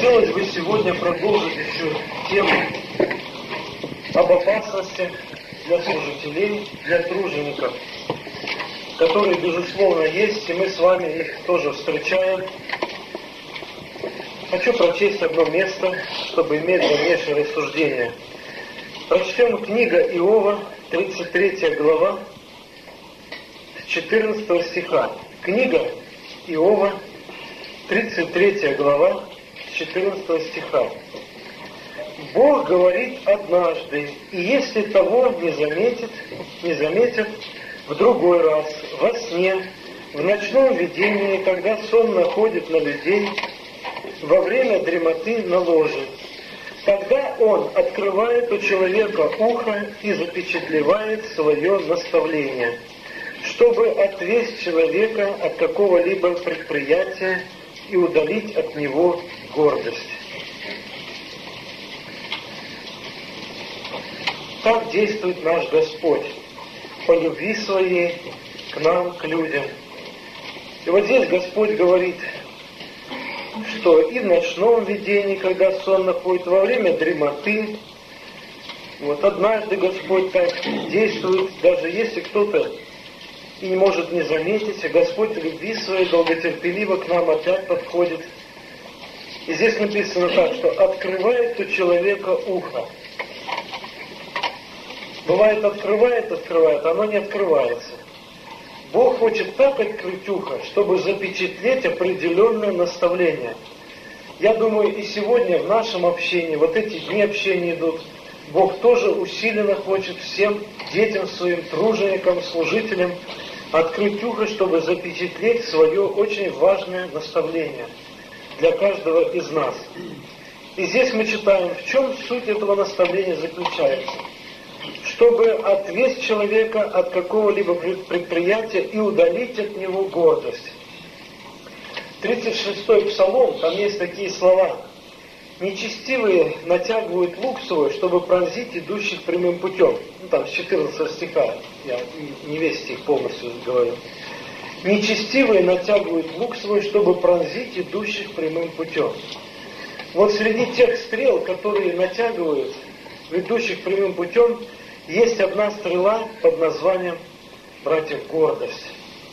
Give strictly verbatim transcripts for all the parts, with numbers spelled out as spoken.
Хотелось бы сегодня продолжить еще тему об опасности для служителей, для тружеников, которые, безусловно, есть, и мы с вами их тоже встречаем. Хочу прочесть одно место, чтобы иметь дальнейшее рассуждение. Прочтем книга Иова, тридцать третья глава, с четырнадцатого стиха. Книга Иова, тридцать третья глава, с четырнадцатого стиха. Бог говорит однажды, и если того не заметит, не заметит в другой раз, во сне, в ночном видении, когда сон находит на людей, во время дремоты на ложе, тогда он открывает у человека ухо и запечатлевает свое наставление, чтобы отвесть человека от какого-либо предприятия и удалить от него гордость. Так действует наш Господь по любви Своей к нам, к людям. И вот здесь Господь говорит, что и в ночном видении, когда сон находит, во время дремоты, вот однажды Господь так действует, даже если кто-то и не может не заметить, а Господь в любви Своей долготерпеливо к нам опять подходит. И здесь написано так, что открывает у человека ухо. Бывает, открывает, открывает, оно не открывается. Бог хочет так открыть ухо, чтобы запечатлеть определенное наставление. Я думаю, и сегодня в нашем общении, вот эти дни общения идут, Бог тоже усиленно хочет всем детям своим, труженикам, служителям открыть ухо, чтобы запечатлеть свое очень важное наставление для каждого из нас. И здесь мы читаем, в чем суть этого наставления заключается. Чтобы отвесть человека от какого-либо предприятия и удалить от него гордость. тридцать шестой псалом, там есть такие слова. Нечестивые натягивают лук свой, чтобы пронзить идущих прямым путем. Ну, там с четырнадцатого стиха, я не весь стих полностью говорю. Нечестивые натягивают лук свой, чтобы пронзить идущих прямым путем. Вот среди тех стрел, которые натягивают идущих прямым путем, есть одна стрела под названием, братьев, гордость.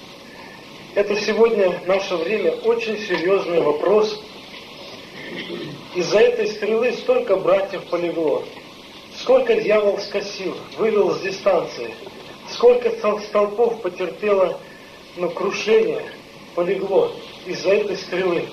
Это сегодня, в наше время, очень серьезный вопрос. Из-за этой стрелы столько братьев полегло, сколько дьявол скосил, вывел с дистанции, сколько столпов потерпело, ну, крушение, полегло из-за этой стрелы.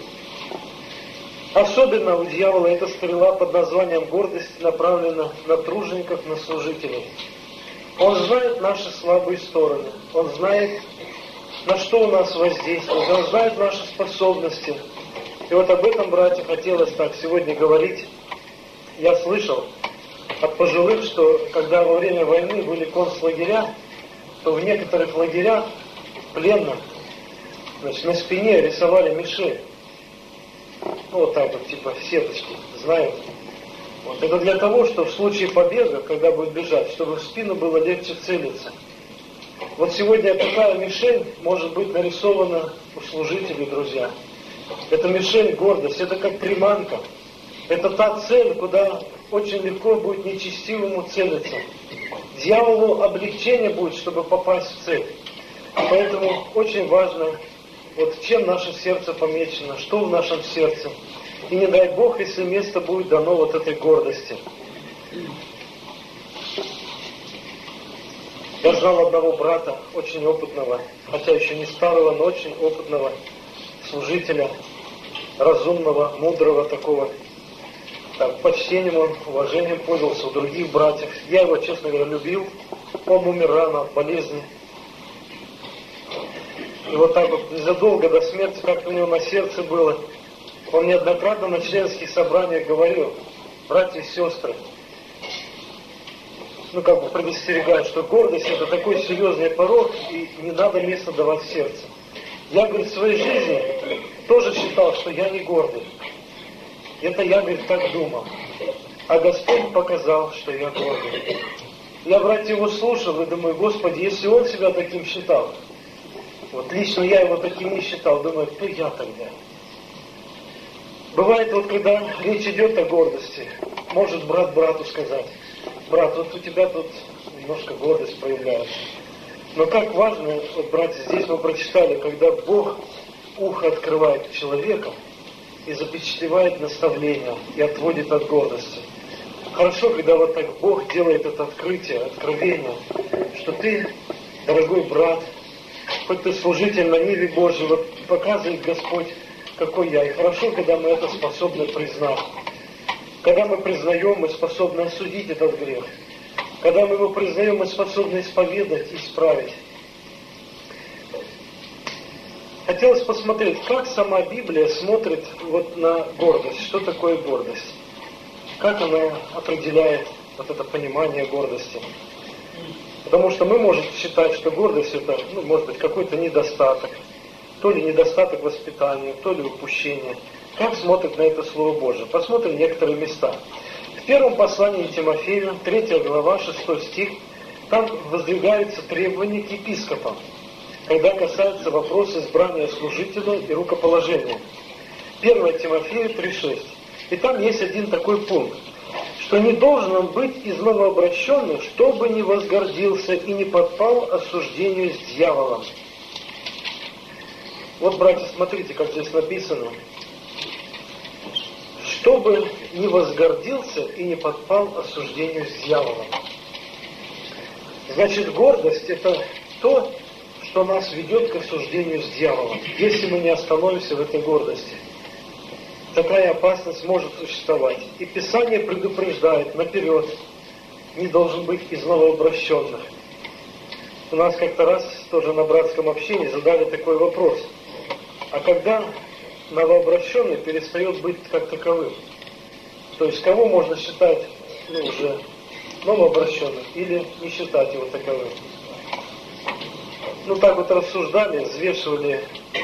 Особенно у дьявола эта стрела под названием гордость направлена на тружеников, на служителей. Он знает наши слабые стороны, он знает, на что у нас воздействует, он знает наши способности. И вот об этом, братья, хотелось так сегодня говорить. Я слышал от пожилых, что когда во время войны были концлагеря, то в некоторых лагерях пленных, значит, на спине рисовали мишень. Ну, вот так вот, типа сеточки, знаете. Вот. Это для того, чтобы в случае побега, когда будет бежать, чтобы в спину было легче целиться. Вот сегодня такая мишень может быть нарисована у служителей, друзья. Это мишень гордость, это как приманка. Это та цель, куда очень легко будет нечестивому целиться. Дьяволу облегчение будет, чтобы попасть в цель. Поэтому очень важно, вот чем наше сердце помечено, что в нашем сердце. И не дай Бог, если место будет дано вот этой гордости. Я знал одного брата, очень опытного, хотя еще не старого, но очень опытного служителя, разумного, мудрого такого. Так, почтением он, уважением пользовался у других братьев. Я его, честно говоря, любил. Он умер рано от болезни. И вот так вот незадолго до смерти, как у него на сердце было, он неоднократно на членских собраниях говорил: братья и сестры, ну как бы предостерегает, что гордость это такой серьезный порок, и не надо места давать в сердце. Я, говорит, в своей жизни тоже считал, что я не гордый. Это я, говорит, так думал. А Господь показал, что я гордый. Я, братья, его слушал и думаю: Господи, если он себя таким считал, вот лично я его таким не считал, думаю, кто я тогда? Бывает, вот когда речь идет о гордости, может брат брату сказать: брат, вот у тебя тут немножко гордость проявляется. Но как важно, вот, братья, здесь мы прочитали, когда Бог ухо открывает человека и запечатлевает наставление, и отводит от гордости. Хорошо, когда вот так Бог делает это открытие, откровение, что ты, дорогой брат, хоть ты служитель на ниве Божьей, вот показывает Господь, какой я. И хорошо, когда мы это способны признать. Когда мы признаем, мы способны осудить этот грех. Когда мы его признаем, мы способны исповедать и исправить. Хотелось посмотреть, как сама Библия смотрит вот на гордость. Что такое гордость? Как она определяет вот это понимание гордости? Потому что мы можем считать, что гордость это, ну, может быть, какой-то недостаток. То ли недостаток воспитания, то ли упущение. Как смотрит на это Слово Божие? Посмотрим некоторые места. В первом послании Тимофею, третья глава, шестой стих, там воздвигаются требования к епископам, когда касается вопроса избрания служителя и рукоположения. первое Тимофею три шесть. И там есть один такой пункт, что не должен он быть из новообращенных, чтобы не возгордился и не подпал осуждению с дьяволом. Вот, братья, смотрите, как здесь написано. Чтобы не возгордился и не подпал осуждению с дьяволом. Значит, гордость это то, что нас ведет к осуждению с дьяволом, если мы не остановимся в этой гордости. Такая опасность может существовать. И Писание предупреждает наперед, не должен быть из новообращенных. У нас как-то раз тоже на братском общении задали такой вопрос. А когда новообращенный перестает быть как таковым? То есть кого можно считать, ну, уже новообращенным или не считать его таковым? Ну так вот рассуждали, взвешивали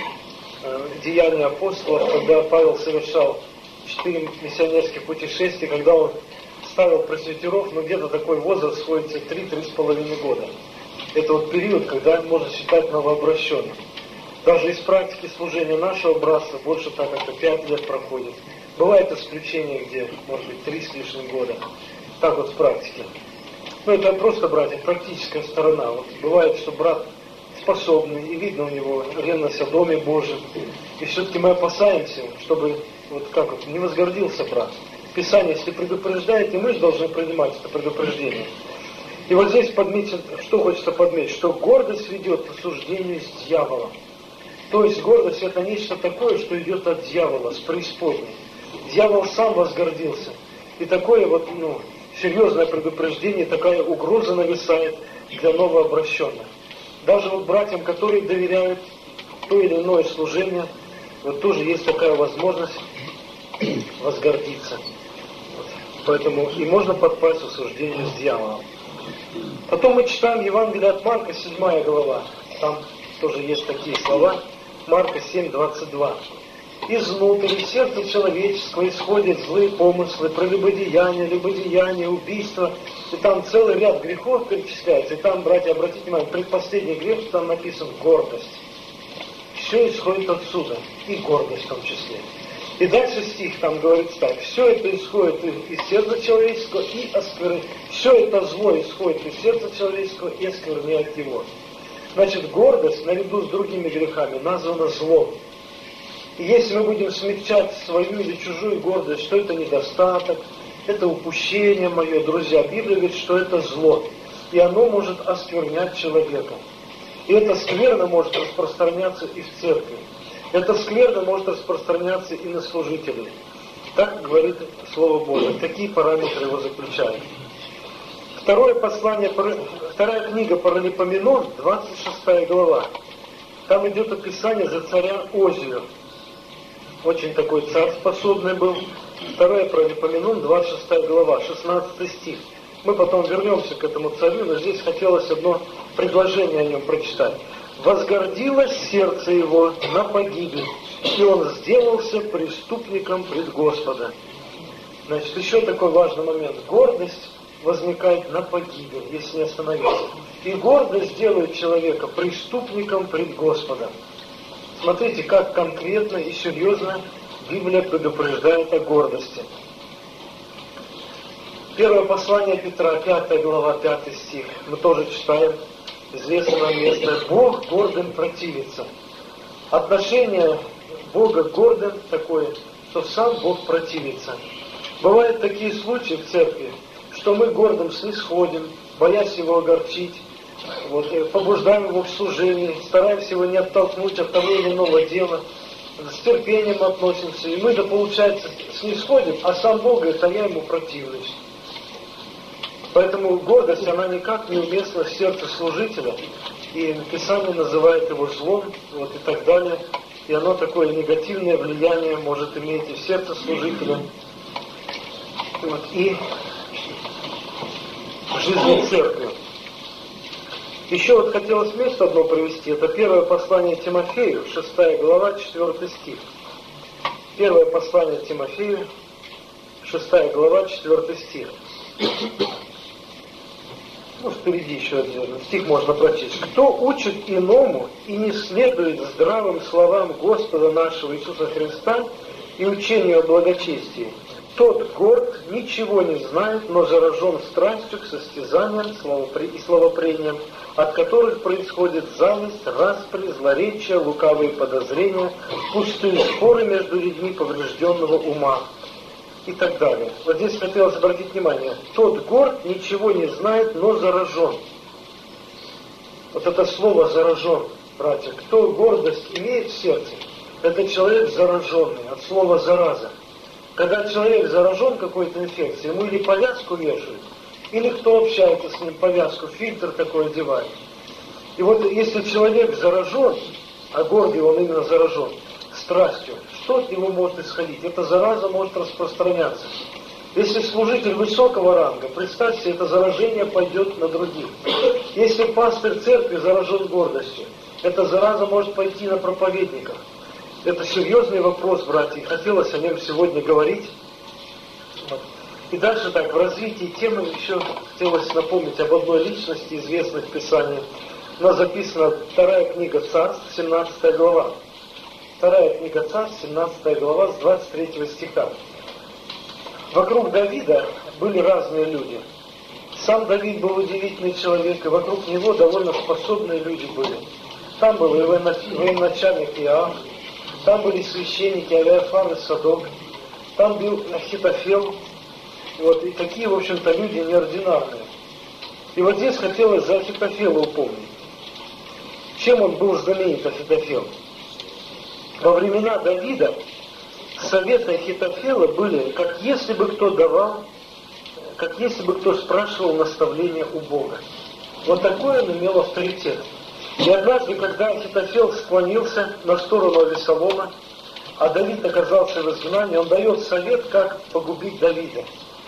э, деяния апостолов, когда Павел совершал четыре миссионерских путешествия, когда он ставил пресвитеров, ну где-то такой возраст сходится три-три с половиной года. Это вот период, когда можно считать новообращенным. Даже из практики служения нашего братства больше так как-то пять лет проходит. Бывает исключения, где, может быть, три с лишним года. Так вот с практики. Ну, это просто, братья, практическая сторона. Вот бывает, что брат способный, и видно у него ревность о Доме Божьем. И все-таки мы опасаемся, чтобы, вот как вот, не возгордился брат. Писание, если предупреждает, и мы же должны принимать это предупреждение. И вот здесь подметить, что хочется подметить, что гордость ведет к осуждению с дьяволом. То есть гордость это нечто такое, что идет от дьявола, с преисподней. Дьявол сам возгордился. И такое вот, ну, серьезное предупреждение, такая угроза нависает для новообращенных. Даже вот братьям, которые доверяют то или иное служение, вот тоже есть такая возможность возгордиться. Вот. Поэтому и можно подпасть в осуждение с дьяволом. Потом мы читаем Евангелие от Марка, седьмая глава. Там тоже есть такие слова. Марка семь двадцать два. Изнутри сердца человеческого исходят злые помыслы, прелюбодеяние, любодеяние, убийство. И там целый ряд грехов перечисляется. И там, братья, обратите внимание, предпоследний грех, там написан гордость. Все исходит отсюда. И гордость в том числе. И дальше стих там говорится так. Все это исходит из сердца человеческого и оскверняет. Все это зло исходит из сердца человеческого и оскверняет его. Значит, гордость, наряду с другими грехами, названа злом. И если мы будем смягчать свою или чужую гордость, что это недостаток, это упущение мое, друзья, Библия говорит, что это зло. И оно может осквернять человека. И это скверно может распространяться и в церкви. Это скверно может распространяться и на служителей. Так говорит Слово Божие. Такие параметры его заключают. Второе послание, вторая книга Паралипоменон, двадцать шестая глава. Там идет описание за царя Озию. Очень такой царь способный был. Вторая Паралипоменон, двадцать шестая глава, шестнадцатый стих. Мы потом вернемся к этому царю, но здесь хотелось одно предложение о нем прочитать. «Возгордилось сердце его на погибель, и он сделался преступником пред Господа». Значит, еще такой важный момент. Гордость возникает на погибель, если не остановиться. И гордость делает человека преступником пред Господом. Смотрите, как конкретно и серьезно Библия предупреждает о гордости. Первое послание Петра, пятая глава, пятый стих. Мы тоже читаем известное место. Бог гордым противится. Отношение Бога к гордым такое, что сам Бог противится. Бывают такие случаи в церкви, что мы гордым снисходим, боясь его огорчить, вот, побуждаем его в служении, стараемся его не оттолкнуть от того или иного дела, с терпением относимся, и мы, да, получается, снисходим, а сам Бог говорит, а я ему противлюсь. Поэтому гордость, она никак не уместна в сердце служителя, и Писание называет его злом, вот, и так далее, и оно такое негативное влияние может иметь и в сердце служителя, вот, и в жизни церкви. Еще вот хотелось место одно привести, это первое послание Тимофею, шестая глава, четвертый стих. Первое послание Тимофею, шестая глава, четвертый стих. Ну, впереди еще один стих можно прочесть. «Кто учит иному и не следует здравым словам Господа нашего Иисуса Христа и учению о благочестии, тот горд, ничего не знает, но заражен страстью к состязаниям и словопрениям, от которых происходит зависть, распри, злоречия, лукавые подозрения, пустые споры между людьми поврежденного ума» и так далее. Вот здесь хотелось обратить внимание. Тот горд ничего не знает, но заражен. Вот это слово «заражен», братья. Кто гордость имеет в сердце, это человек зараженный, от слова «зараза». Когда человек заражен какой-то инфекцией, ему или повязку вешают, или кто общается с ним, повязку, фильтр такой одевает. И вот если человек заражен, а гордый он именно заражен, страстью, что от него может исходить? Эта зараза может распространяться. Если служитель высокого ранга, представьте, это заражение пойдет на других. Если пастырь церкви заражен гордостью, эта зараза может пойти на проповедников. Это серьезный вопрос, братья, и хотелось о нем сегодня говорить. И дальше так, в развитии темы еще хотелось напомнить об одной личности, известной в Писании. У нас записана вторая книга Царств, семнадцатая глава. Вторая книга Царств, семнадцатая глава, с двадцать третьего стиха. Вокруг Давида были разные люди. Сам Давид был удивительный человек, и вокруг него довольно способные люди были. Там был и военачальник Иоав, там были священники Авиафар и Садок, там был Ахитофел, вот, и такие, в общем-то, люди неординарные. И вот здесь хотелось за Ахитофела упомнить. Чем он был знаменит, Ахитофел? Во времена Давида советы Ахитофела были, как если бы кто давал, как если бы кто спрашивал наставления у Бога. Вот такой он имел авторитет. И однажды, когда Ахитофел склонился на сторону Авесолома, а Давид оказался в изгнании, он дает совет, как погубить Давида.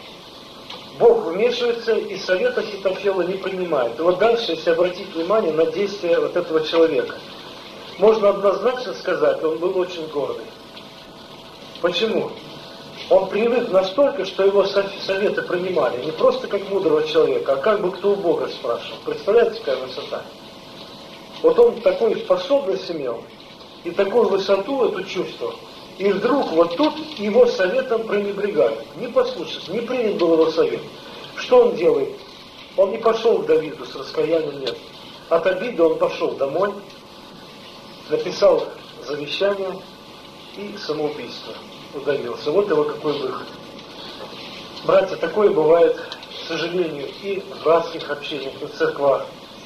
Бог вмешивается, и совет Ахитофела не принимает. И вот дальше, если обратить внимание на действия вот этого человека, можно однозначно сказать, он был очень гордый. Почему? Он привык настолько, что его советы принимали не просто как мудрого человека, а как бы кто у Бога спрашивал. Представляете, какая высота? Вот он такую способность имел, и такую высоту эту чувствовал. И вдруг вот тут его советом пренебрегают. Не послушать, не принят был его совет. Что он делает? Он не пошел к Давиду с раскаянием, нет. От обиды он пошел домой, написал завещание и самоубийство. Удавился. Вот его какой выход. Братья, такое бывает, к сожалению, и в братских общениях, и в церквах.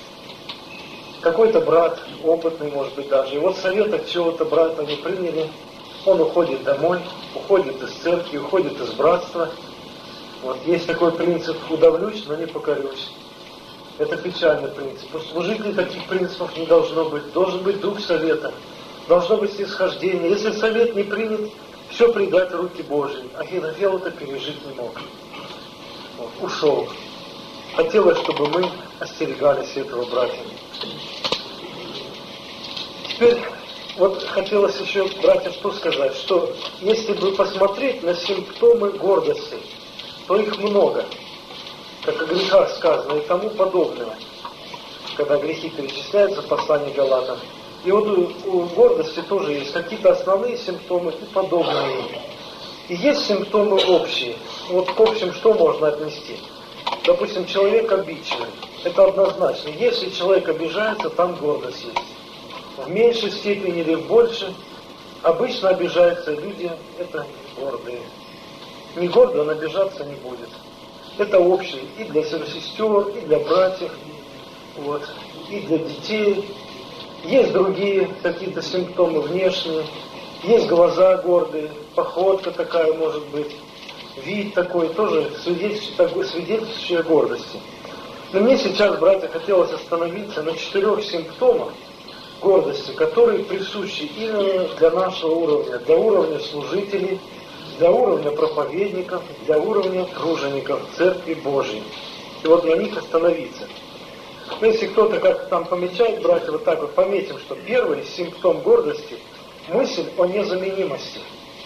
Какой-то брат, опытный, может быть, даже, и вот советов чего-то брата не приняли, он уходит домой, уходит из церкви, уходит из братства. Вот есть такой принцип: удавлюсь, но не покорюсь. Это печальный принцип. У служителей таких принципов не должно быть. Должен быть дух совета, должно быть снисхождение. Если совет не принят, все предать в руки Божьи. Ахитофел это пережить не мог. Вот, ушел. Хотелось, чтобы мы остерегались этого, братья. Теперь вот хотелось еще, братья, что сказать, что если бы посмотреть на симптомы гордости, то их много, как о грехах сказано и тому подобное, когда грехи перечисляются в послании Галатам. И вот у, у гордости тоже есть какие-то основные симптомы и подобные. И есть симптомы общие. Вот к общим что можно отнести? Допустим, человек обидчивый. Это однозначно. Если человек обижается, там гордость есть. В меньшей степени или в большей. Обычно обижаются люди, это гордые. Не гордый, он обижаться не будет. Это общее и для сестер, и для братьев, вот, и для детей. Есть другие какие-то симптомы внешние. Есть глаза гордые, походка такая может быть, вид такой, тоже свидетельствующий о гордости. Но мне сейчас, братья, хотелось остановиться на четырех симптомах гордости, которые присущи именно для нашего уровня, для уровня служителей, для уровня проповедников, для уровня тружеников Церкви Божией. И вот на них остановиться. Но если кто-то как там помечает, братья, вот так вот пометим, что первый симптом гордости – мысль о незаменимости.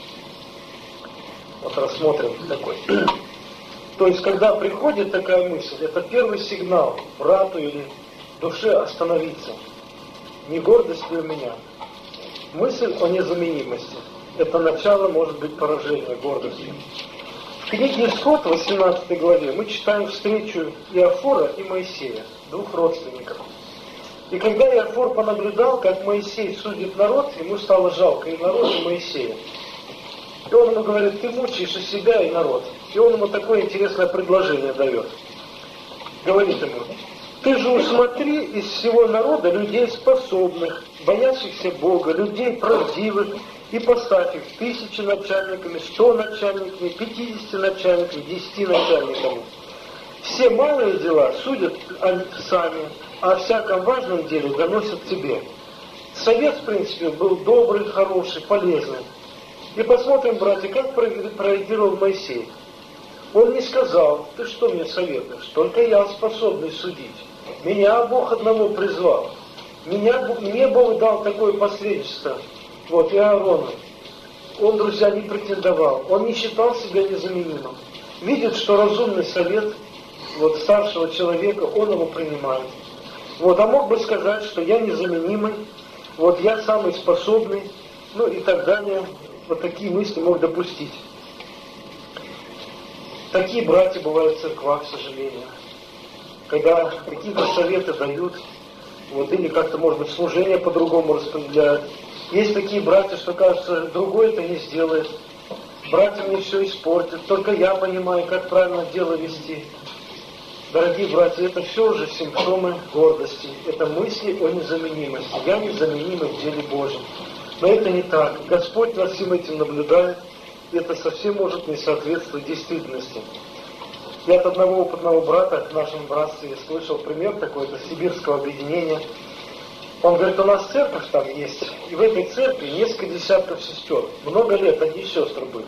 Вот рассмотрим такой. То есть, когда приходит такая мысль, это первый сигнал брату или душе остановиться. Не гордость ли у меня? Мысль о незаменимости. Это начало, может быть, поражения гордости. В книге Исход, в восемнадцатой главе, мы читаем встречу Иофора и Моисея, двух родственников. И когда Иофор понаблюдал, как Моисей судит народ, ему стало жалко и народ, и Моисея. И он ему говорит: ты мучаешь и себя, и народ. И он ему такое интересное предложение дает. Говорит ему: ты же усмотри из всего народа людей способных, боящихся Бога, людей правдивых, и поставь их тысячи начальниками, сто начальниками, пятидесяти начальниками, десяти начальниками. Все малые дела судят сами, а о всяком важном деле доносят тебе. Совет, в принципе, был добрый, хороший, полезный. И посмотрим, братья, как прореагировал Моисей. Он не сказал: ты что мне советуешь? Только я способный судить. Меня Бог одного призвал. Меня, мне Бог дал такое посредничество. Вот, и Аарону. Он, друзья, не претендовал. Он не считал себя незаменимым. Видит, что разумный совет вот, старшего человека, он его принимает. Вот, а мог бы сказать, что я незаменимый, вот я самый способный, ну и так далее. Вот такие мысли мог допустить. Такие братья бывают в церквах, к сожалению. Когда какие-то советы дают, вот, или как-то, может быть, служение по-другому распределяют. Есть такие братья, что, кажется, другой это не сделает. Братья мне все испортят. Только я понимаю, как правильно дело вести. Дорогие братья, это все уже симптомы гордости. Это мысли о незаменимости. Я незаменимый в деле Божьем. Но это не так. Господь нас всем этим наблюдает. И это совсем может не соответствовать действительности. Я от одного опытного брата в нашем братстве слышал пример такой, это сибирского объединения. Он говорит: у нас церковь там есть, и в этой церкви несколько десятков сестер. Много лет одни сестры были.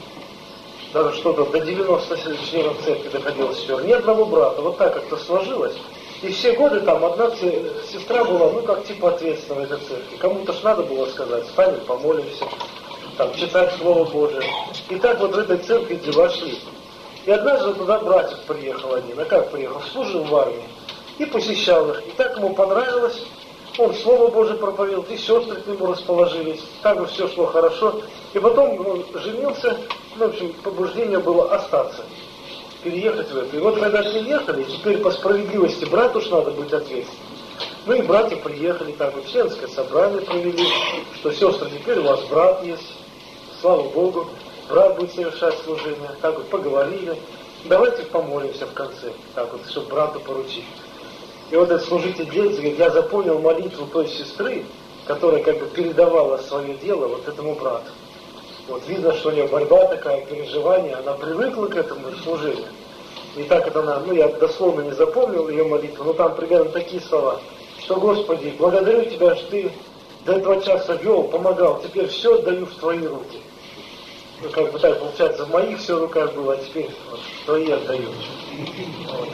Даже что-то до девяноста членов церкви доходило сестер. Ни одного брата. Вот так как-то сложилось. И все годы там одна сестра была, ну как типа ответственная в этой церкви. Кому-то ж надо было сказать: встанем, помолимся, там, читать Слово Божие. И так вот в этой церкви дела шли. И однажды туда братик приехал один. А как приехал? Служил в армии. И посещал их. И так ему понравилось. Он Слово Божие проповедовал, и сестры к нему расположились. Так бы все шло хорошо. И потом он женился. Ну, в общем, побуждение было остаться. Переехать в это. И вот когда приехали, теперь по справедливости брату уж надо быть ответственным. Ну и братья приехали, так вот членское собрание провели, что сестры, теперь у вас брат есть. Слава Богу. Брат будет совершать служение. Так вот поговорили. Давайте помолимся в конце. Так вот, чтобы брату поручить. И вот этот служитель делится, говорит: я запомнил молитву той сестры, которая как бы передавала свое дело вот этому брату. Вот видно, что у нее борьба такая, переживание, она привыкла к этому служению. И так это она, ну я дословно не запомнил ее молитву, но там примерно такие слова, что: Господи, благодарю Тебя, что Ты до этого часа вел, помогал, теперь все отдаю в Твои руки. Ну как бы так, получается, в моих все руках было, а теперь вот, в Твои отдаю. Вот.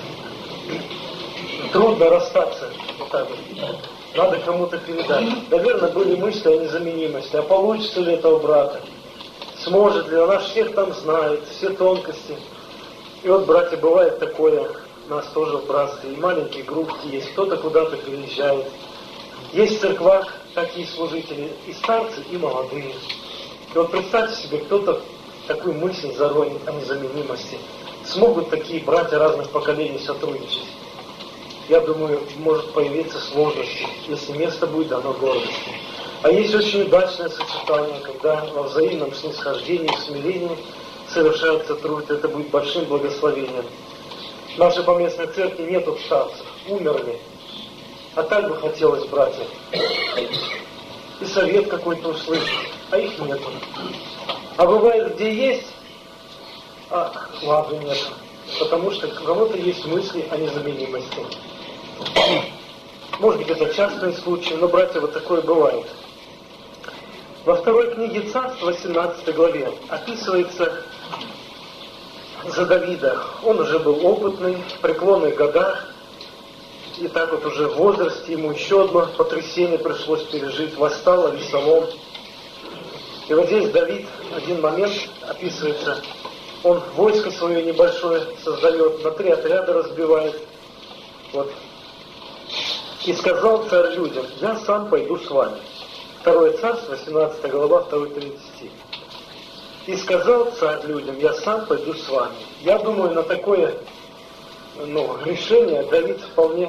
Трудно расстаться, вот так вот. Надо кому-то передать. Наверное, были мысли о незаменимости, а получится ли этого брата, сможет ли, он нас всех там знает, все тонкости. И вот, братья, бывает такое, у нас тоже в братстве, и маленькие группки есть, кто-то куда-то переезжает. Есть в церквах такие служители и старцы, и молодые. И вот представьте себе, кто-то такую мысль заронит о незаменимости. Смогут такие братья разных поколений сотрудничать? Я думаю, может появиться сложности, если место будет дано гордости. А есть очень удачное сочетание, когда во взаимном снисхождении и смирении совершается труд, это будет большим благословением. В нашей поместной церкви нету старцев, умерли. А так бы хотелось, братья, и совет какой-то услышать, а их нету. А бывает, где есть, а ладно, нет. Потому что у кого-то есть мысли о незаменимости. Может быть, это частный случай, но, братья, вот такое бывает. Во второй книге Царств, восемнадцатой главе, описывается за Давида. Он уже был опытный, в преклонных годах, и так вот уже в возрасте ему еще одно потрясение пришлось пережить. Восстал Авессалом. И вот здесь Давид, один момент описывается, он войско свое небольшое создает, на три отряда разбивает. Вот. И сказал царь людям: я сам пойду с вами. Второе царство, восемнадцатая глава, второй третий стих. И сказал царь людям: я сам пойду с вами. Я думаю, на такое ну, решение Давид вполне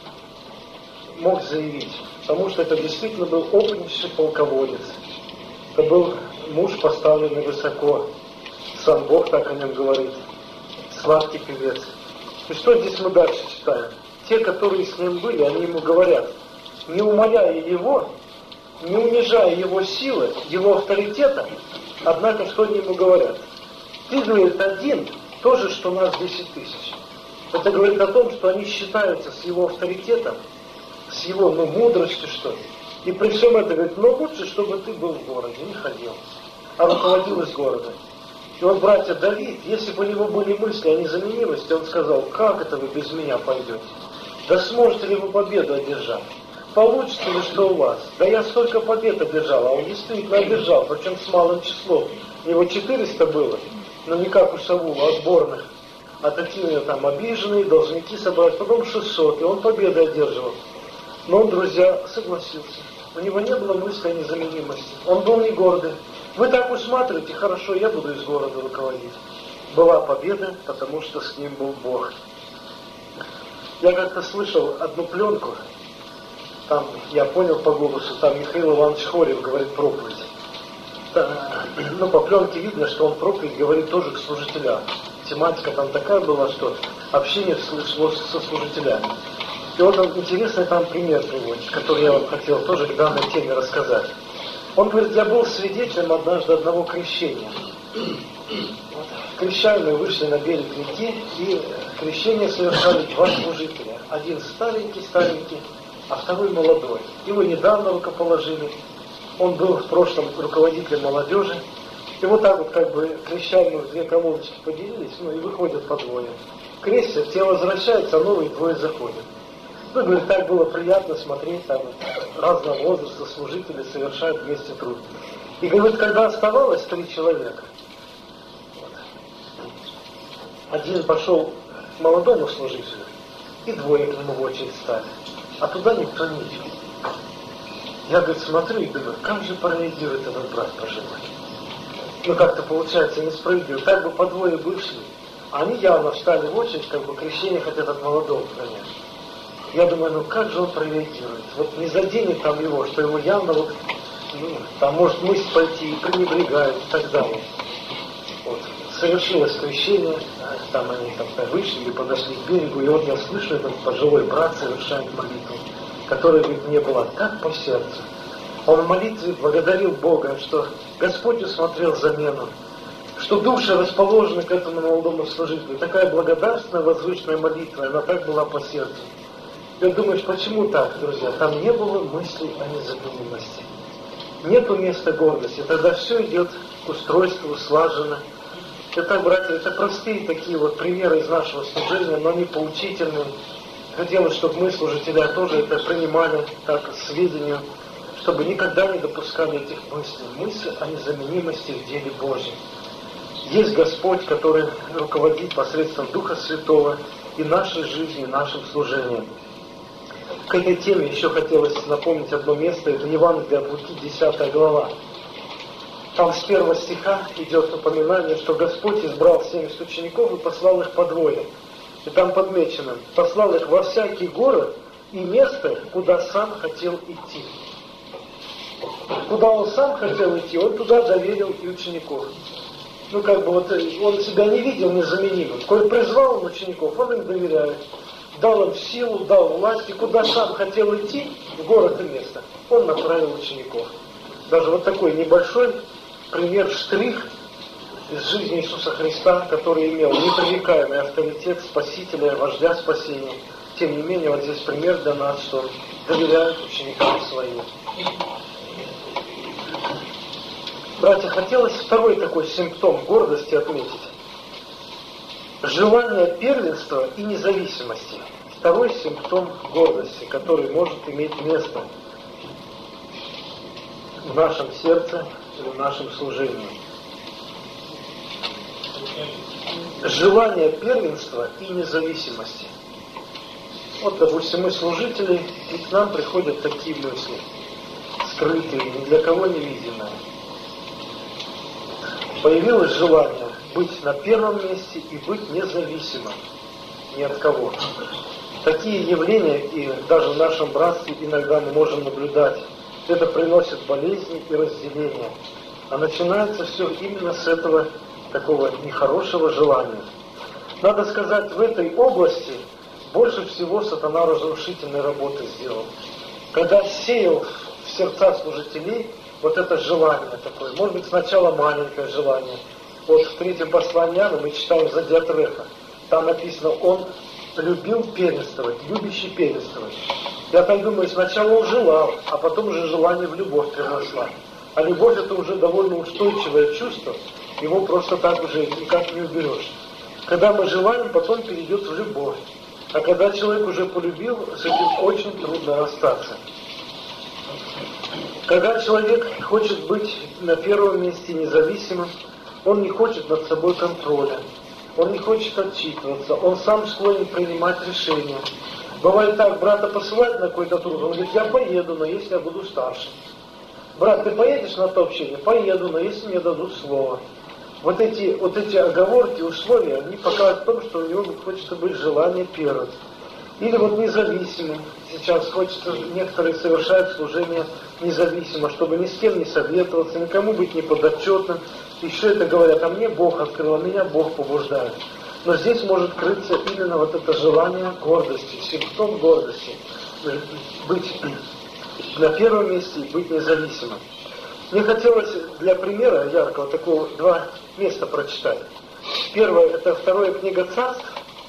мог заявить, потому что это действительно был опытнейший полководец. Это был муж, поставленный высоко. Сам Бог так о нем говорит. Сладкий певец. И что здесь мы дальше читаем? Те, которые с ним были, они ему говорят, не умаляя его, не унижая его силы, его авторитета, однако что они ему говорят? Ты, говорит, один, то же, что нас десять тысяч. Это говорит о том, что они считаются с его авторитетом, с его, ну, мудростью, что ли. И при всем этом говорит, но лучше, чтобы ты был в городе, не ходил, а руководил из города. И вот, братья, Давид, если бы у него были мысли о незаменимости, он сказал, как это вы без меня пойдете? Да сможете ли вы победу одержать? Получится ли что у вас? Да я столько побед одержал, а он действительно одержал, причем с малым числом. У него четыреста было, но не как у Саула, а сборных. А такие там обиженные, должники собрать, потом шестьсот, и он победы одерживал. Но он, друзья, согласился. У него не было мысли о незаменимости. Он был не гордый. Вы так усматриваете, хорошо, я буду из города руководить. Была победа, потому что с ним был Бог. Я как-то слышал одну пленку, там, я понял по голосу, там Михаил Иванович Хорев говорит проповедь. Там, ну, по пленке видно, что он проповедь говорит тоже к служителям. Тематика там такая была, что общение шло со служителями. И вот он интересный там пример приводит, который я вам хотел тоже к данной теме рассказать. Он говорит, я был свидетелем однажды одного крещения. Вот. Крещаемые вышли на берег реки, и крещение совершали два служителя. Один старенький-старенький, а второй молодой. Его недавно рукоположили. Он был в прошлом руководителем молодежи. И вот так вот как бы крещаемые в две колоночки поделились, ну и выходят по двое. Крестят, те возвращаются, а новые двое заходят. Ну, говорит, так было приятно смотреть, там разного возраста служители совершают вместе труд. И говорит, когда оставалось три человека, вот, один пошел к молодому служителю, и двое к нему в очередь стали. А туда никто не идет. Я, говорит, смотрю и думаю, как же прореагирует этот брат пожилой. Ну, как-то получается несправедливо. Так бы по двое вышли, а они явно встали в очередь, как бы крещение хотят от молодого принять. Я думаю, ну как же он прореагирует? Вот не заденет там его, что его явно вот, ну, там может мысль пойти и пренебрегают и так далее. Вот. Совершилось крещение, там они там вышли или подошли к берегу, и вот я слышу, этот пожилой брат совершает молитву, которая, говорит, мне была так по сердцу. Он в молитве благодарил Бога, что Господь усмотрел замену, что души расположены к этому молодому служителю. Такая благодарственная, возвышенная молитва, она так была по сердцу. Я думаю, почему так, друзья? Там не было мыслей о незаменимости. Нету места гордости. Тогда все идет к устройству, слаженно. Это, братья, это простые такие вот примеры из нашего служения, но они поучительные. Хотелось, чтобы мы, служителя, тоже это принимали так к сведению, чтобы никогда не допускали этих мыслей. Мысль о незаменимости в деле Божьем. Есть Господь, который руководит посредством Духа Святого и нашей жизнью, и нашим служением. К этой теме еще хотелось напомнить одно место, это Евангелие от Луки, десятая глава. Там с первого стиха идет напоминание, что Господь избрал семьдесят учеников и послал их по двое. И там подмечено, послал их во всякий город и место, куда сам хотел идти. Куда он сам хотел идти, он туда доверил и учеников. Ну, как бы вот он себя не видел незаменимым. Коль призвал он учеников, он им доверяет. Дал им силу, дал власть, и куда сам хотел идти, в город и место, он направил учеников. Даже вот такой небольшой пример, штрих из жизни Иисуса Христа, который имел непререкаемый авторитет Спасителя, вождя спасения. Тем не менее, вот здесь пример для нас, что он доверяет ученикам своим. Братья, хотелось второй такой симптом гордости отметить. Желание первенства и независимости. Второй симптом гордости, который может иметь место в нашем сердце или в нашем служении. Желание первенства и независимости. Вот, допустим, мы служители, и к нам приходят такие мысли, скрытые, ни для кого не видимые. Появилось желание быть на первом месте и быть независимым ни от кого. Такие явления и даже в нашем братстве иногда мы можем наблюдать. Это приносит болезни и разделения. А начинается все именно с этого такого нехорошего желания. Надо сказать, в этой области больше всего сатана разрушительной работы сделал. Когда сеял в сердца служителей вот это желание такое, может быть, сначала маленькое желание. Вот в третьем послании Иоанна мы читаем за Диатрефа. Там написано, он любил первенствовать, любящий первенствовать. Я так думаю, сначала он желал, а потом уже желание в любовь переросла. А любовь это уже довольно устойчивое чувство, его просто так уже никак не уберешь. Когда мы желаем, потом перейдет в любовь. А когда человек уже полюбил, с этим очень трудно расстаться. Когда человек хочет быть на первом месте независимым, он не хочет над собой контроля, он не хочет отчитываться, он сам склонен принимать решения. Бывает так, брата посылать на какой-то труд, он говорит, я поеду, но если я буду старше. Брат, ты поедешь на то общение? Поеду, но если мне дадут слово. Вот эти, вот эти оговорки, условия, они показывают в том, что у него хочется быть желание первым. Или вот независимым. Сейчас хочется, некоторые совершают служение независимо, чтобы ни с кем не советоваться, никому быть неподотчетным. Еще это говорят, а мне Бог открыл, а меня Бог побуждает. Но здесь может крыться именно вот это желание гордости, симптом гордости. Быть на первом месте и быть независимым. Мне хотелось для примера яркого такого два места прочитать. Первое, это вторая книга Царств.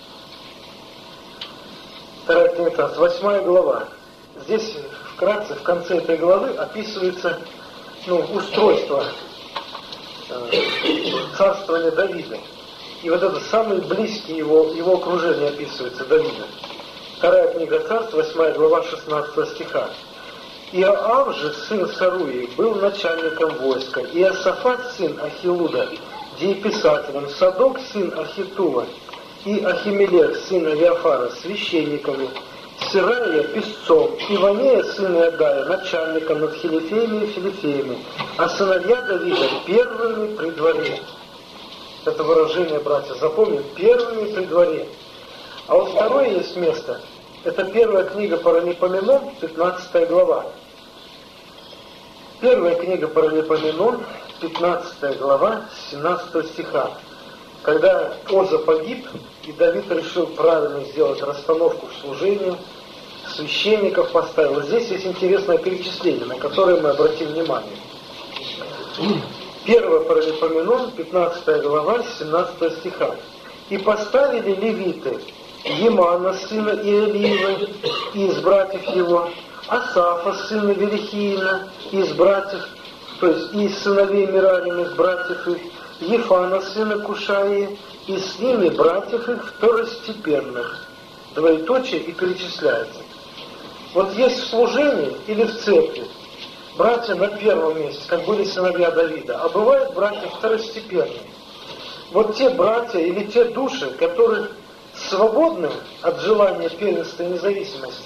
Вторая книга Царств, восьмая глава. Здесь вкратце, в конце этой главы описывается ну, устройство э, царствования Давида. И вот это самые близкие его, его окружение описывается Давида. Вторая книга Царств, восьмая глава, шестнадцатого стиха. Иоав же, сын Саруи, был начальником войска, и Иосафат, сын Ахилуда, дееписателем, Садок, сын Ахитува, и Ахимелех, сын Авиафара, священниками, Сирая, писцом, и Ванея, сын Иадая, начальником над Хилифеями и Филифеями, а сыновья Давида первыми при дворе. Это выражение, братья, запомним, первыми при дворе. А вот второе есть место. Это первая книга Паралипоменон, пятнадцатая глава. Первая книга Паралипоменон, пятнадцатая глава, семнадцатого стиха. Когда Оза погиб, и Давид решил правильно сделать расстановку в служении, священников поставил. Здесь есть интересное перечисление, на которое мы обратим внимание. Первая Паралипоменон, пятнадцатая глава, семнадцатого стиха. «И поставили левиты Емана, сына Иелиева, из братьев его, Асафа, сына Велихиина, из братьев, то есть из сыновей Мирариных, братьев их, Ефана, сына Кушаи, и с ними братьев их второстепенных». Двоеточие и перечисляется. Вот есть в служении или в церкви братья на первом месте, как были сыновья Давида, а бывают братья второстепенные. Вот те братья или те души, которые свободны от желания первенства и независимости,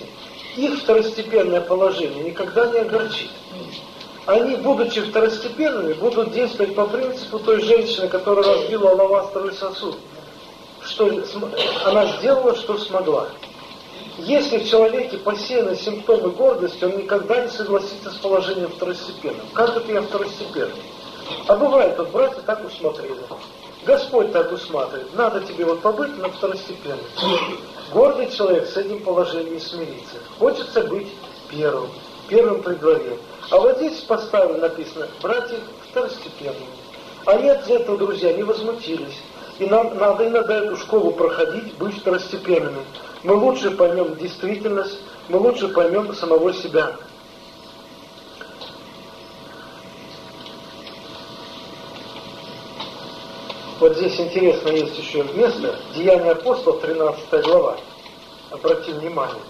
их второстепенное положение никогда не огорчит. Они, будучи второстепенными, будут действовать по принципу той женщины, которая разбила алавастровый сосуд. Что она сделала, что смогла. Если в человеке посеяны симптомы гордости, он никогда не согласится с положением второстепенным. Как это я второстепенный? А бывает, вот братья так усмотрели. Господь так усматривает. Надо тебе вот побыть на второстепенном. Гордый человек с этим положением не смирится. Хочется быть первым, первым при дворе. А вот здесь поставлено, написано, братья второстепенные. Они от этого, друзья, не возмутились. И нам надо иногда эту школу проходить, быть второстепенными. Мы лучше поймем действительность, мы лучше поймем самого себя. Вот здесь интересно есть еще место, Деяния апостолов, тринадцатая глава. Обратим внимание.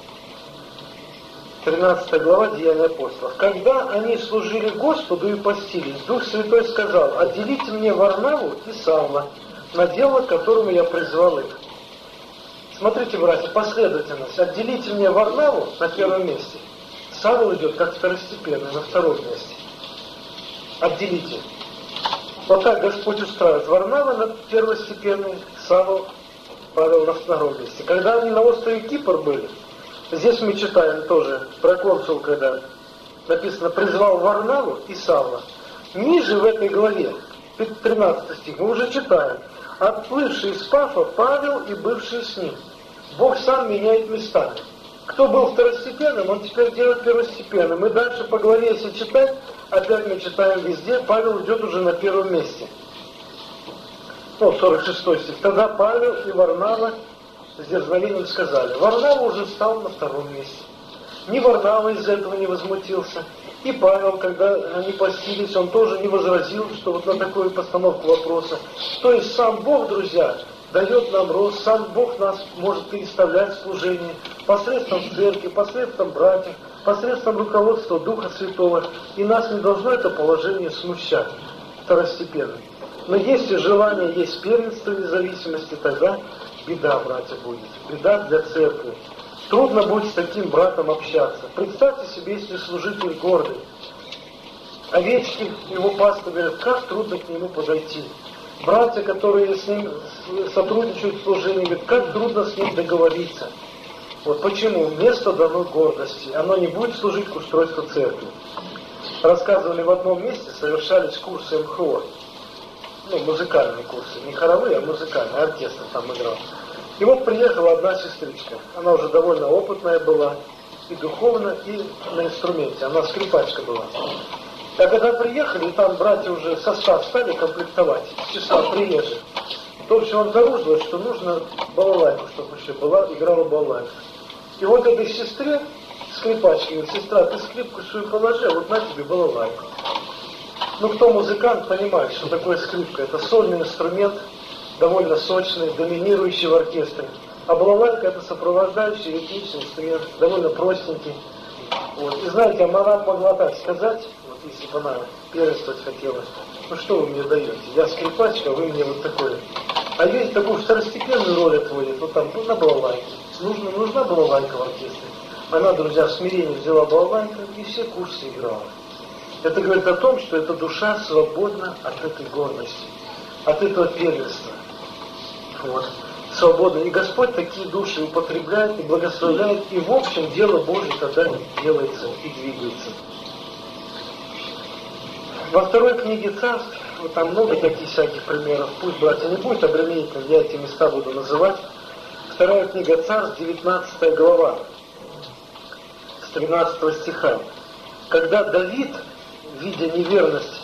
тринадцатая глава Деяния апостолов. Когда они служили Господу и постились, Дух Святой сказал: отделите мне Варнаву и Савла на дело, к которому я призвал их. Смотрите, братья, последовательность. Отделите мне Варнаву на первом месте. Савл идет как второстепенный на втором месте. Отделите. Вот так Господь устраивает. Варнава на первостепенный, Савл, Павел на втором месте. Когда они на острове Кипр были, здесь мы читаем тоже про консул, когда написано «призвал Варнаву и Савла». Ниже в этой главе, тринадцатый стих, мы уже читаем: отплывший из Пафа Павел и бывший с ним. Бог сам меняет местами. Кто был второстепенным, он теперь делает первостепенным. И дальше по главе, если читать, опять мы читаем везде, Павел идет уже на первом месте. Ну, сорок шестой стих. Тогда Павел и Варнава с дерзновением сказали. Варнава уже стал на втором месте. Ни Варнава из-за этого не возмутился. И Павел, когда они постились, он тоже не возразил, что вот на такую постановку вопроса. То есть сам Бог, друзья, дает нам рост, сам Бог нас может переставлять в служении посредством церкви, посредством братьев, посредством руководства Духа Святого. И нас не должно это положение смущать второстепенно. Но если желание есть первенство независимости, тогда беда, братья, будет. Беда для церкви. Трудно будет с таким братом общаться. Представьте себе, если служитель гордый. Овечки его пастор говорят, как трудно к нему подойти. Братья, которые с ним сотрудничают в служении, говорят, как трудно с ним договориться. Вот почему место дано гордости. Оно не будет служить к устройству церкви. Рассказывали в одном месте, совершались курсы эм ха о. Ну, музыкальные курсы. Не хоровые, а музыкальные. Оркестр там играл. И вот приехала одна сестричка. Она уже довольно опытная была. И духовно, и на инструменте. Она скрипачка была. А когда приехали, там братья уже состав стали комплектовать. Числа приезжих. То, в общем, обнаружилось, что нужно балалайку, чтобы еще была, играла балалайка. И вот этой сестре, скрипачке, говорит, сестра, ты скрипку свою положи, а вот на тебе балалайку. Ну, кто музыкант, понимает, что такое скрипка. Это сольный инструмент, довольно сочный, доминирующий в оркестре. А балалайка — это сопровождающий ритмичный инструмент, довольно простенький. Вот. И знаете, она могла так сказать, вот если бы она первенствовать хотела, ну что вы мне даете? Я скрипачка, а вы мне вот такой. А есть такую второстепенную роль отводит, вот там, ну, на балалайке. Нужна, нужна балалайка в оркестре. Она, друзья, в смирении взяла балалайку и все курсы играла. Это говорит о том, что эта душа свободна от этой гордости, от этого первенства. Вот. Свободна. И Господь такие души употребляет и благословляет, и в общем дело Божие тогда делается и двигается. Во второй книге Царств, вот там много таких всяких примеров, пусть, братья, не будет обременительно, я эти места буду называть. Вторая книга Царств, девятнадцатая глава, с тринадцатого стиха. Когда Давид, видя неверность,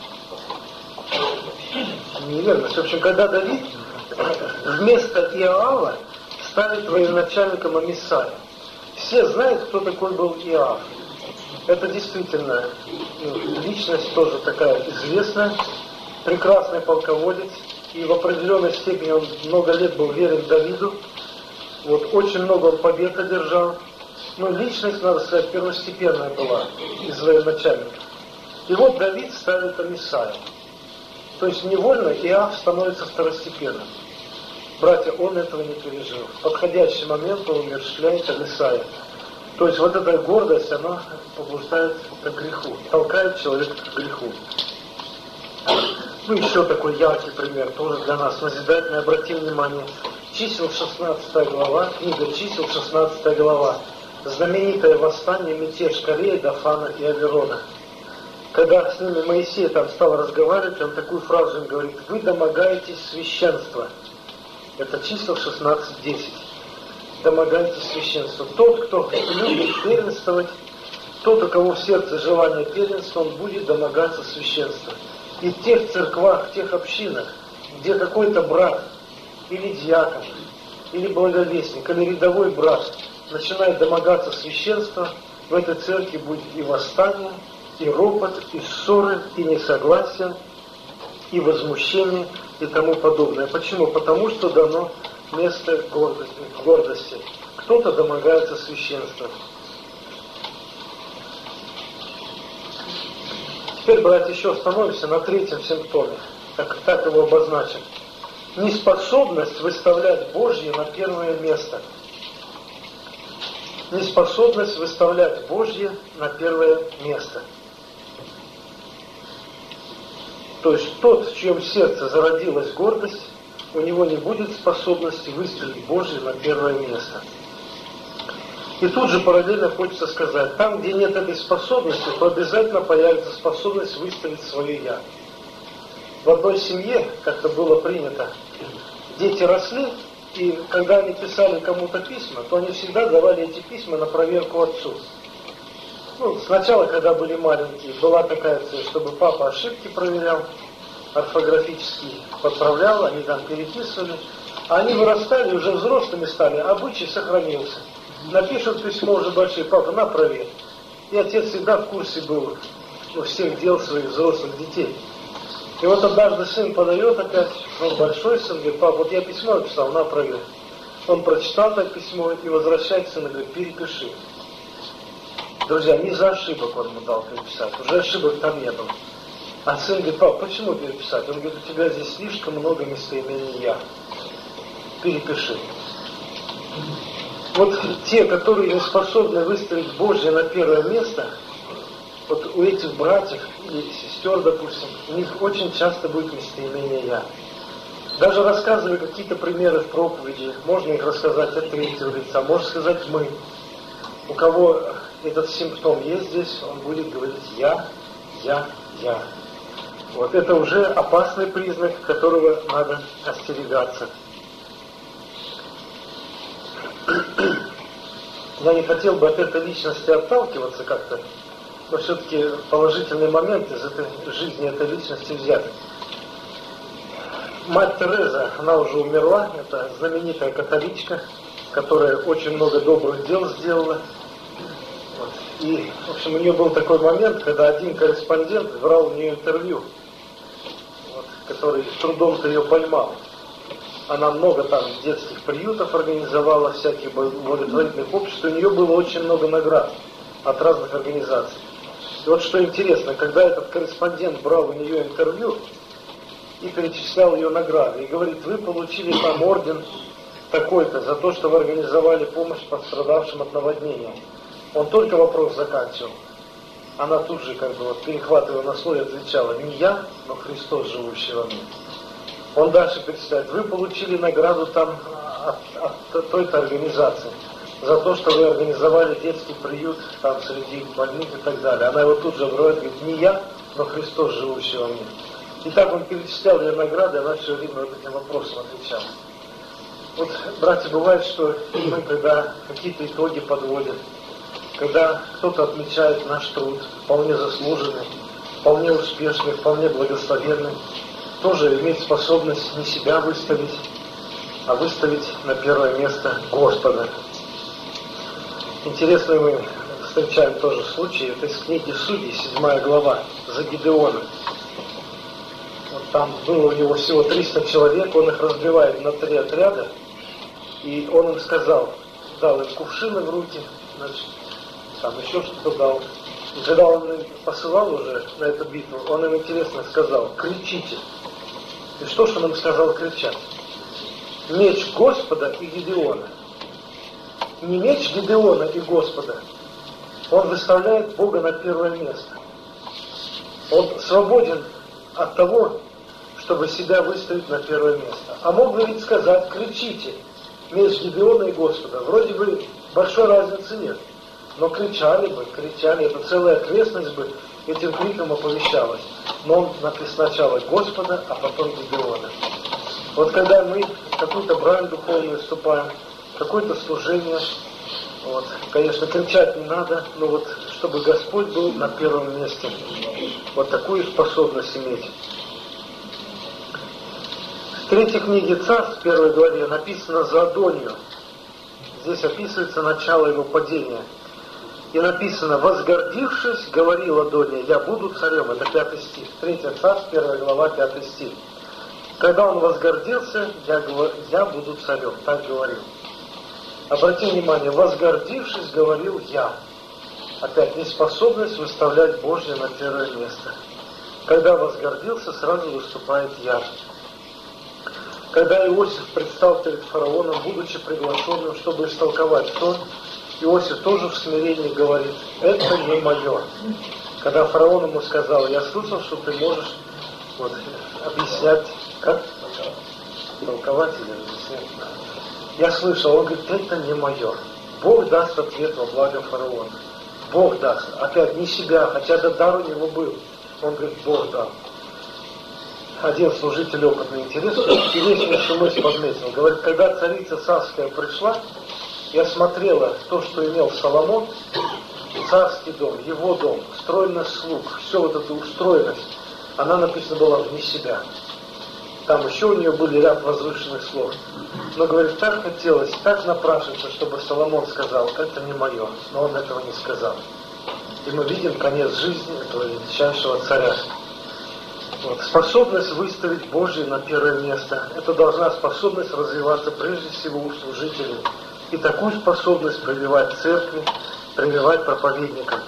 неверность, в общем, когда Давид вместо Иоава ставит военачальником Амисая. Все знают, кто такой был Иоав. Это действительно ну, личность тоже такая известная, прекрасный полководец, и в определенной степени он много лет был верен Давиду. Вот, очень много он побед одержал. Но личность, надо сказать, первостепенная была из военачальников. И вот Давид ставит Амисая. То есть невольно Иоав становится второстепенным. Братья, он этого не пережил. В подходящий момент он умерщвляет Амисая. То есть вот эта гордость, она побуждает к греху, толкает человека к греху. Ну, еще такой яркий пример, тоже для нас назидательный, обратим внимание. Чисел шестнадцатая глава, книга Чисел шестнадцатая глава. Знаменитое восстание, мятеж Корея, Дафана и Аверона. Когда с ними Моисей там стал разговаривать, он такую фразу им говорит: вы домогаетесь священства. Это Чисел шестнадцать десять. Домогаетесь священства. Тот, кто любит первенствовать, тот, у кого в сердце желание первенства, он будет домогаться священства. И в тех церквах, в тех общинах, где какой-то брат, или диакон, или благовестник, или рядовой брат начинает домогаться священства, в этой церкви будет и восстание, и ропот, и ссоры, и несогласие, и возмущение, и тому подобное. Почему? Потому что дано место гордости. гордости. Кто-то домогается священства. Теперь, братья, еще остановимся на третьем симптоме, так, так его обозначим. Неспособность выставлять Божье на первое место. Неспособность выставлять Божье на первое место. То есть тот, в чьем сердце зародилась гордость, у него не будет способности выставить Божье на первое место. И тут же параллельно хочется сказать, там, где нет этой способности, то обязательно появится способность выставить свое «я». В одной семье, как-то было принято, дети росли, и когда они писали кому-то письма, то они всегда давали эти письма на проверку отцу. Ну, сначала, когда были маленькие, была такая цель, чтобы папа ошибки проверял, орфографически подправлял, они там переписывали. А они вырастали, уже взрослыми стали, обычай сохранился. Напишут письмо уже большие: папа, на, проверь. И отец всегда в курсе был, ну, всех дел своих взрослых детей. И вот однажды сын подает опять, он большой сын, говорит: папа, вот я письмо написал, на, проверь. Он прочитал так письмо и возвращается, сын, и говорит: перепиши. Друзья, не за ошибок он ему дал переписать, уже ошибок там не было. А сын говорит: папа, почему переписать? Он говорит: у тебя здесь слишком много местоимений «я». Перепиши. Вот те, которые не способны выставить Божье на первое место, вот у этих братьев или сестер, допустим, у них очень часто будет местоимение «я». Даже рассказывая какие-то примеры в проповеди, можно их рассказать от третьего лица, можно сказать «мы». У кого этот симптом есть здесь, он будет говорить «я, я, я». Вот это уже опасный признак, которого надо остерегаться. Я не хотел бы от этой личности отталкиваться как-то, но все-таки положительный момент из этой жизни этой личности взять. Мать Тереза, она уже умерла, это знаменитая католичка, которая очень много добрых дел сделала. Вот. И, в общем, у нее был такой момент, когда один корреспондент брал у нее интервью, вот, который с трудом-то ее поймал. Она много там детских приютов организовала, всяких благотворительных обществ, у нее было очень много наград от разных организаций. И вот что интересно, когда этот корреспондент брал у нее интервью и перечислял ее награды, и говорит: вы получили там орден такой-то за то, что вы организовали помощь пострадавшим от наводнения. Он только вопрос заканчивал. Она тут же, как бы вот перехватывая на слове, отвечала: не я, но Христос, живущий во мне. Он дальше перечисляет: вы получили награду там от, от той-то организации за то, что вы организовали детский приют там среди больных и так далее. Она его тут же обрывает, говорит: не я, но Христос, живущий во мне. И так он перечислял ее награды, она все время вот этим вопросом отвечала. Вот, братья, бывает, что мы, когда какие-то итоги подводим, когда кто-то отмечает наш труд, вполне заслуженный, вполне успешный, вполне благословенный, тоже иметь способность не себя выставить, а выставить на первое место Господа. Интересно, мы встречаем тоже случай, это из книги Судей, седьмая глава, за Гидеона. Вот там было у него всего триста человек, он их разбивает на три отряда, и он им сказал, дал им кувшины в руки, значит, там еще что-то дал. И когда он им посылал уже на эту битву, он им интересно сказал: кричите. И что ж он им сказал кричать? Меч Господа и Гидеона. не меч Гедеона и Господа, он выставляет Бога на первое место. Он свободен от того, чтобы себя выставить на первое место. А мог бы ведь сказать: кричите, меч Гедеона и Господа. Вроде бы большой разницы нет. Но кричали бы, кричали, это целая окрестность бы этим криком оповещалась. Но он написал сначала Господа, а потом Гедеона. Вот когда мы какую-то брань духовную вступаем, какое-то служение, вот, конечно, кричать не надо, но вот чтобы Господь был на первом месте. Вот такую способность иметь. В третьей книге Царств, в первой главе, написано за Адонию. Здесь описывается начало его падения. И написано: возгордившись, говорил Адония, я буду царем. Это пятый стих. Третья Царств, первая глава, пятый стих. Когда он возгордился, я, я буду царем. Так говорил. Обратите внимание, возгордившись, говорил я. Опять неспособность выставлять Божье на первое место. Когда возгордился, сразу выступает я. Когда Иосиф предстал перед фараоном, будучи приглашенным, чтобы истолковать сон, Иосиф тоже в смирении говорит: это не мое. Когда фараон ему сказал: я слышал, что ты можешь вот, объяснять, как? Толковать или объяснять? Я слышал, он говорит: это не мое. Бог даст ответ во благо фараона. Бог даст. Опять не себя, хотя этот дар у него был. Он говорит: Бог дал. Один служитель опытный, интересный, интереснейшую мысль подметил. Говорит, когда царица Савская пришла, я смотрела то, что имел Соломон, царский дом, его дом, стройность слуг, все вот эта устроенность, она написана была вне себя. Там еще у нее были ряд возвышенных слов. Но, говорит, так хотелось, так напрашивается, чтобы Соломон сказал: это не мое. Но он этого не сказал. И мы видим конец жизни этого величайшего царя. Вот. Способность выставить Божье на первое место. Это должна способность развиваться прежде всего у служителей. И такую способность прививать церкви, прививать проповедникам.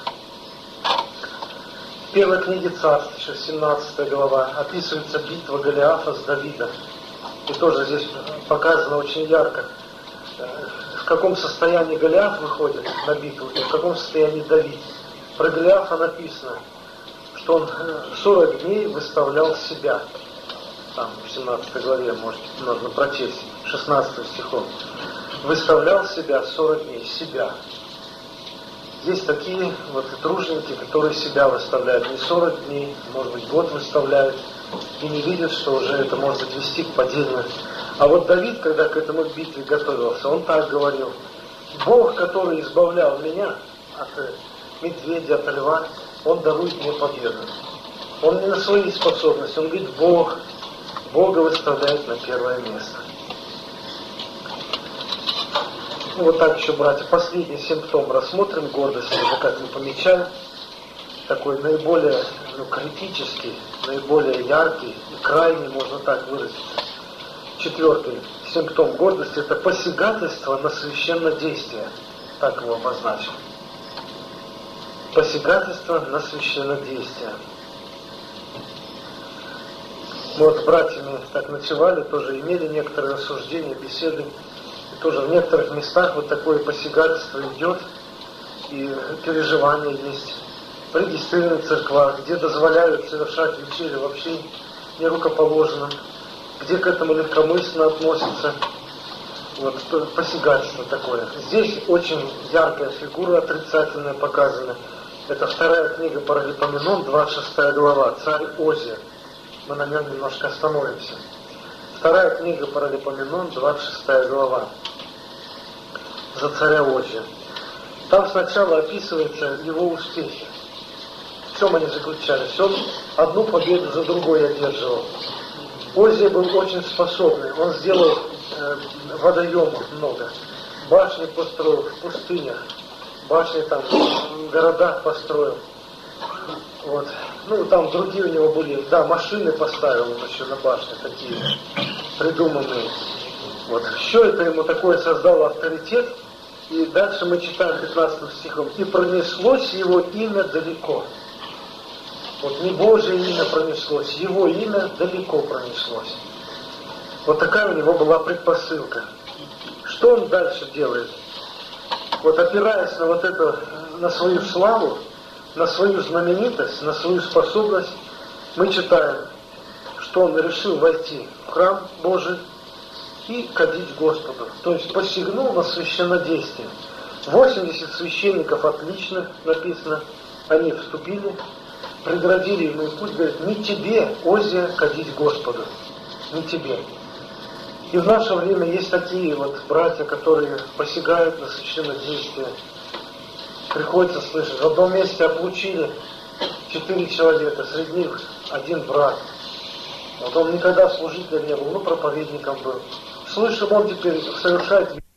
В первой книге Царств, еще семнадцатая глава, описывается битва Голиафа с Давидом. И тоже здесь показано очень ярко, в каком состоянии Голиаф выходит на битву, и в каком состоянии Давид. Про Голиафа написано, что он сорок дней выставлял себя. Там в семнадцатой главе, может, нужно прочесть, шестнадцатым стихом. Выставлял себя сорок дней, себя. Есть такие вот труженики, которые себя выставляют не сорок дней, может быть, год выставляют, и не видят, что уже это может вести к падению. А вот Давид, когда к этому битве готовился, он так говорил: Бог, который избавлял меня от медведя, от льва, Он дарует мне победу. Он не на свои способности, он говорит: Бог, Бога выставляет на первое место. Ну, вот так еще, братья, последний симптом рассмотрим гордости, уже как мы помечаем, такой наиболее ну, критический, наиболее яркий и крайний, можно так выразиться. Четвертый симптом гордости – это посягательство на священное действие, так его обозначим. Посягательство на священное действие. Мы вот с братьями так ночевали, тоже имели некоторые рассуждения, беседы. Тоже в некоторых местах вот такое посягательство идет, и переживания есть. В регистрированных церквах, где дозволяют совершать вечерю вообще нерукоположенным, где к этому легкомысленно относятся. Вот посягательство такое. Здесь очень яркая фигура отрицательная показана. Это вторая книга Паралипоменон, двадцать шестая глава, царь Озия. Мы на нем немножко остановимся. Вторая книга Паралипоменон, двадцать шестая глава, за царя Озия. Там сначала описываются его успехи. В чем они заключались? Он одну победу за другой одерживал. Озия был очень способный. Он сделал э, водоемов много. Башни построил в пустынях. Башни там в городах построил. Вот. Ну, там другие у него были, да, машины поставил он еще на башне, такие придуманные. Вот. Все это ему такое создало авторитет. И дальше мы читаем пятнадцатым стихом. И пронеслось его имя далеко. Вот не Божье имя пронеслось, его имя далеко пронеслось. Вот такая у него была предпосылка. Что он дальше делает? вот опираясь на вот это, на свою славу, на свою знаменитость, на свою способность, мы читаем, что он решил войти в храм Божий и кадить Господу. То есть посягнул на священнодействие. восемьдесят священников отличных, написано, они вступили, преградили ему путь, говорят, не тебе, Озия, кадить Господу, не тебе. И в наше время есть такие вот братья, которые посягают на священнодействие. Приходится слышать, в одном месте облучили четыре человека, среди них один брат. Вот он никогда служителем не был, ну проповедником был. Слышим, он теперь совершает